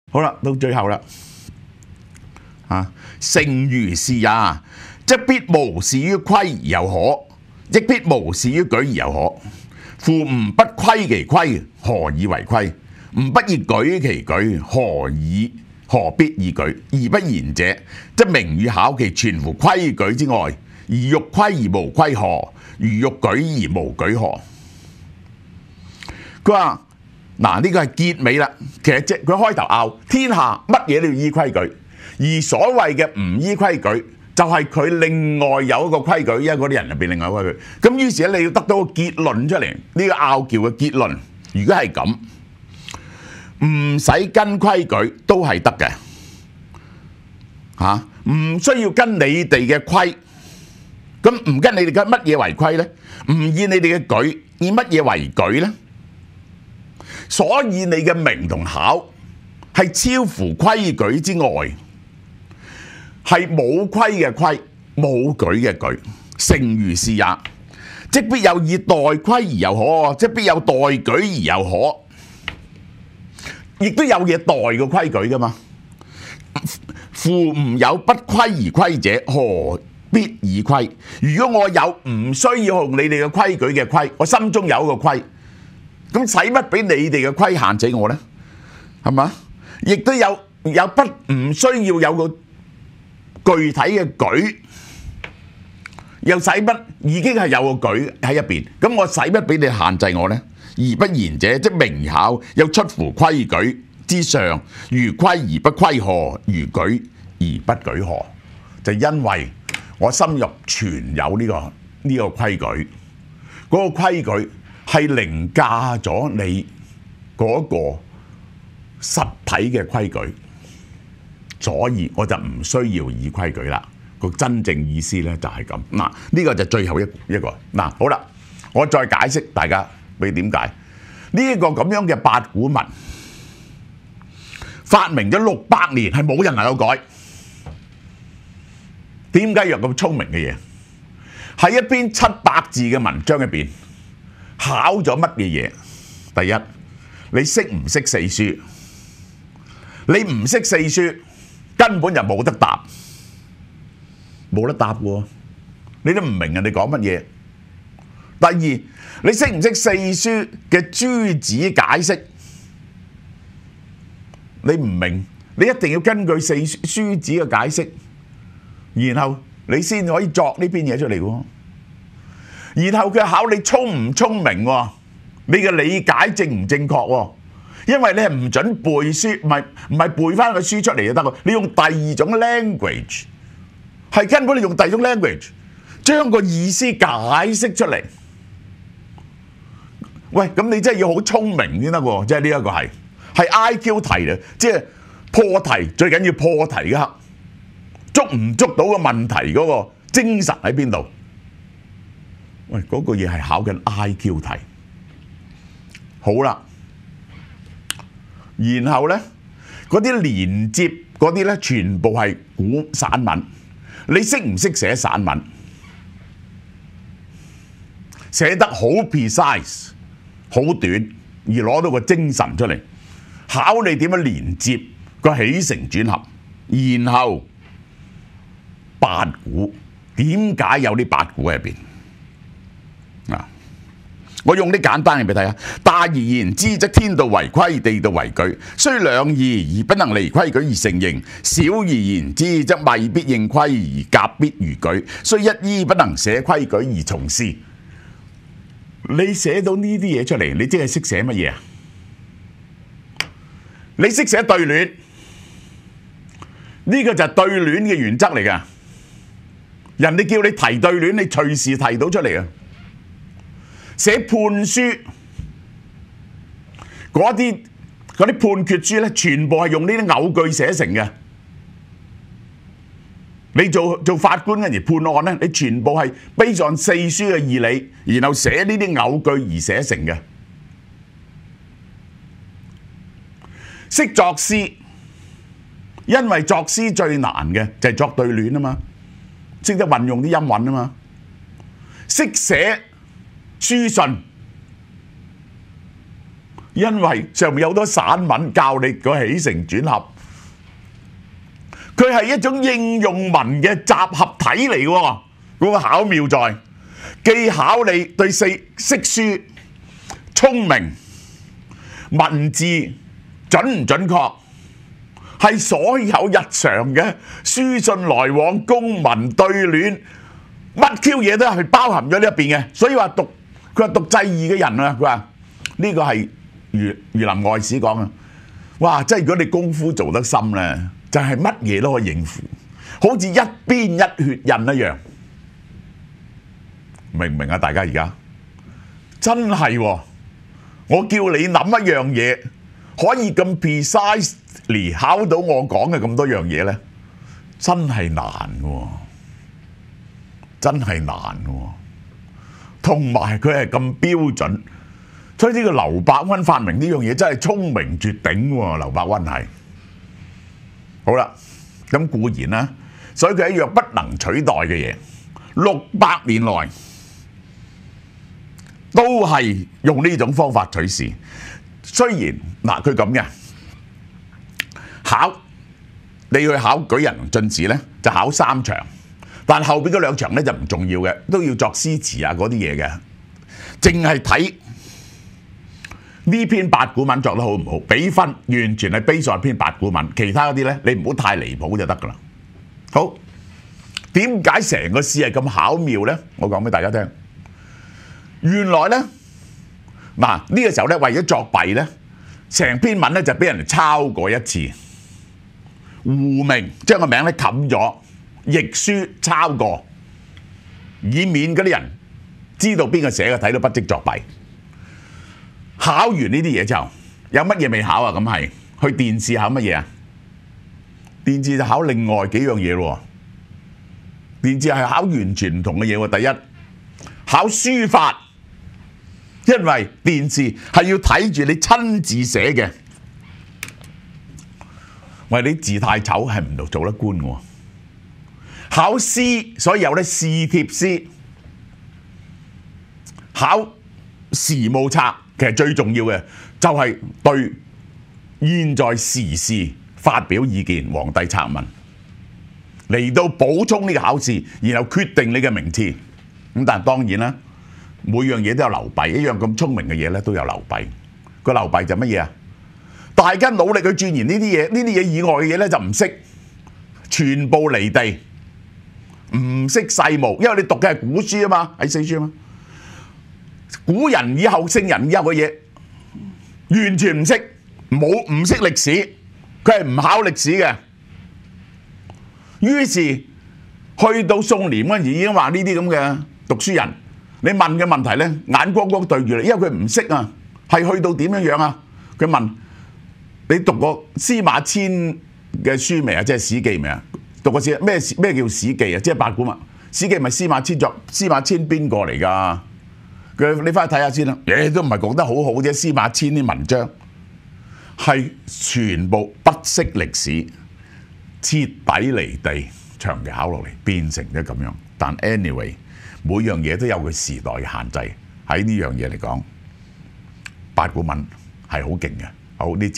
好啦，到最後啦，成如是也，即必無事於規而有可，亦必無事於舉而有可。夫吾不規其規，何以為規？吾不以舉其舉，何必以舉？而不言者，即名與考其全乎規矩之外，而欲規而無規何？如欲舉而無舉何？佢話嗱，呢個係結尾啦。其實佢開頭拗天下乜嘢都要依規矩，而所謂嘅唔依規矩，就係佢另外有一個規矩，因為嗰啲人入邊另外一個規矩。咁於是咧，你要得到個結論出嚟，呢個拗撬嘅結論。如果係咁，唔使跟規矩都係得嘅，唔需要跟你哋嘅規。咁唔跟你哋嘅乜嘢為規呢？唔以你哋嘅舉，以乜嘢為舉呢？所以你嘅名同考係超乎規矩之外，係冇規嘅規，冇舉嘅舉，成如是也。即必有以代規而有可，即必有代舉而有可，亦都有嘢代個規矩噶嘛。夫吾有不規而規者，何必以規？如果我有唔需要用你哋嘅規矩嘅規，我心中有一個規，咁使乜俾你哋嘅規限制我呢？係嘛？亦都有不唔需要有個具體嘅舉，又使乜已經係有個舉喺入邊，咁我使乜俾你限制我呢？而不言者，即名考又出乎規矩之上，如規而不規何？如舉而不舉何？就因為我心入存有呢個規矩，嗰個規矩係凌駕咗你嗰個實體嘅規矩，所以我就唔需要以規矩啦。個真正意思呢就係咁。嗱，呢個就最後一個。嗱，好啦，我再解釋大家俾點解呢一個咁樣嘅八股文發明咗600年係冇人能夠改。點解有咁聰明嘅嘢？喺一篇700字嘅文章入邊考咗乜嘢嘢？第一，你識唔識四書？你唔識四書，根本就冇得答，冇得答喎，你都唔明人哋講乜嘢。第二，你識唔識四書嘅諸子解釋？你唔明，你一定要根據四書子嘅解釋，然後你先可以作呢篇嘢出嚟喎。然後佢考你聰唔聰明喎，你嘅理解正唔正確喎？因為你係唔準背書，唔係背翻個書出嚟就得喎。你用第二種 language， 係根本你用第二種 language 將個意思解釋出嚟。喂，咁你真係要好聰明先得喎，即係呢一個係 IQ 題嚟，即係破題最緊要破題嘅刻，捉唔捉到個問題嗰個精神喺邊度？喂，嗰個嘢係考緊 IQ 題。好啦，然後呢，嗰啲連接嗰啲呢，全部係古散文。你識唔識寫散文？寫得好 precise， 好短，而攞到個精神出嚟，考你點樣連接個起承轉合，然後八股，點解有啲八股喺入邊？我用啲簡單嘅俾你睇下。大而言之，則天道為規，地道為矩，雖兩異而不能離規矩而成形；小而言之，則米必應規而甲必如矩，雖一衣不能寫規矩而從事。你寫到呢啲嘢出嚟，你即係識寫乜嘢啊？你識寫對聯，呢個就係對聯嘅原則嚟㗎。人哋叫你提對聯，你隨時提到出嚟啊！寫判書嗰啲判決書咧，全部係用呢啲偶句寫成嘅。你做法官嗰陣判案咧，你全部係based on四書嘅義理，然後寫呢啲偶句而寫成嘅。識作詩，因為作詩最難嘅就係作對聯啊嘛，識得運用啲音韻啊嘛。識寫書信， 因為上面有好多散文教你個起承轉合，佢係一種應用文嘅集合體嚟喎。嗰個巧妙在既考你對識書聰明，文字準唔準確，係所有日常嘅書信來往、公文對聯，乜 Q 嘢都係包含咗呢一邊嘅。所以話佢話讀祭二嘅人啊，佢話呢個係儒林外史講啊，哇！即係如果你功夫做得深咧，就係乜嘢都可以應付，好似一邊一血印一樣。明唔明啊？大家而家真係喎，我叫你諗一樣嘢，可以咁 precisely 考到我講嘅咁多樣嘢咧，真係難喎，真係難喎。同埋佢係咁標準，所以呢個劉伯溫發明呢樣嘢真係聰明絕頂喎。劉伯溫係好啦，咁固然啦，所以佢係一樣不能取代嘅嘢，600年來都係用呢種方法取士。雖然嗱佢咁嘅考，你去考舉人同進士咧，就考3場，但後邊嗰2場咧就唔重要嘅，都要作詩詞啊嗰啲嘢嘅，淨係睇呢篇八股文作得好唔好，俾分完全係based on篇八股文，其他嗰啲咧你唔好太離譜就得噶啦。好，點解成個詩係咁巧妙咧？我講俾大家聽。原來咧，嗱呢個時候咧，為咗作弊咧，成篇文咧就俾人抄過一次，胡明將個名咧冚咗，譯書抄過，以免嗰啲人知道邊個寫嘅，睇到筆跡作弊。考完呢啲嘢之後，有乜嘢未考啊？咁係去殿試考乜嘢啊？殿試就考另外幾樣嘢咯。殿試係考完全唔同嘅嘢喎。第一，考書法。因為殿試係要睇住你親自寫嘅，喂你字太醜係唔做得官嘅。考詩，所以有咧試帖詩。考時務策，其實最重要嘅就係對現在時事發表意見，皇帝策文嚟到補充呢個考試，然後決定你嘅名次。咁但係當然啦。每樣嘢都有流弊，一樣咁聰明嘅嘢咧都有流弊。個流弊就乜嘢啊？大家努力去鑽研呢啲嘢，呢啲嘢以外嘅嘢咧就唔識，全部離地，唔識世務，因為你讀嘅係古書啊嘛，係四書啊嘛。古人以後聖人以後嘅嘢，完全唔識，唔識歷史，佢係唔考歷史嘅。於是去到宋濂嗰陣時已經話呢啲咁嘅讀書人。你問嘅問題咧，眼光光對住你，因為佢唔識啊，係去到點樣樣啊？佢問你讀過司馬遷嘅書未啊？即係《史記》未啊？讀過咩叫《史記》啊？即係八股文，《史記》咪司馬遷作，司馬遷邊個嚟㗎？你翻去睇下先啦。都唔係講得好好啫。司馬遷啲文章係全部不識歷史，徹底離地，長期考落嚟變成咗咁樣。但 anyway。每樣嘢都有佢時代嘅限制，喺呢樣嘢嚟講，八股文係好勁嘅。好，呢節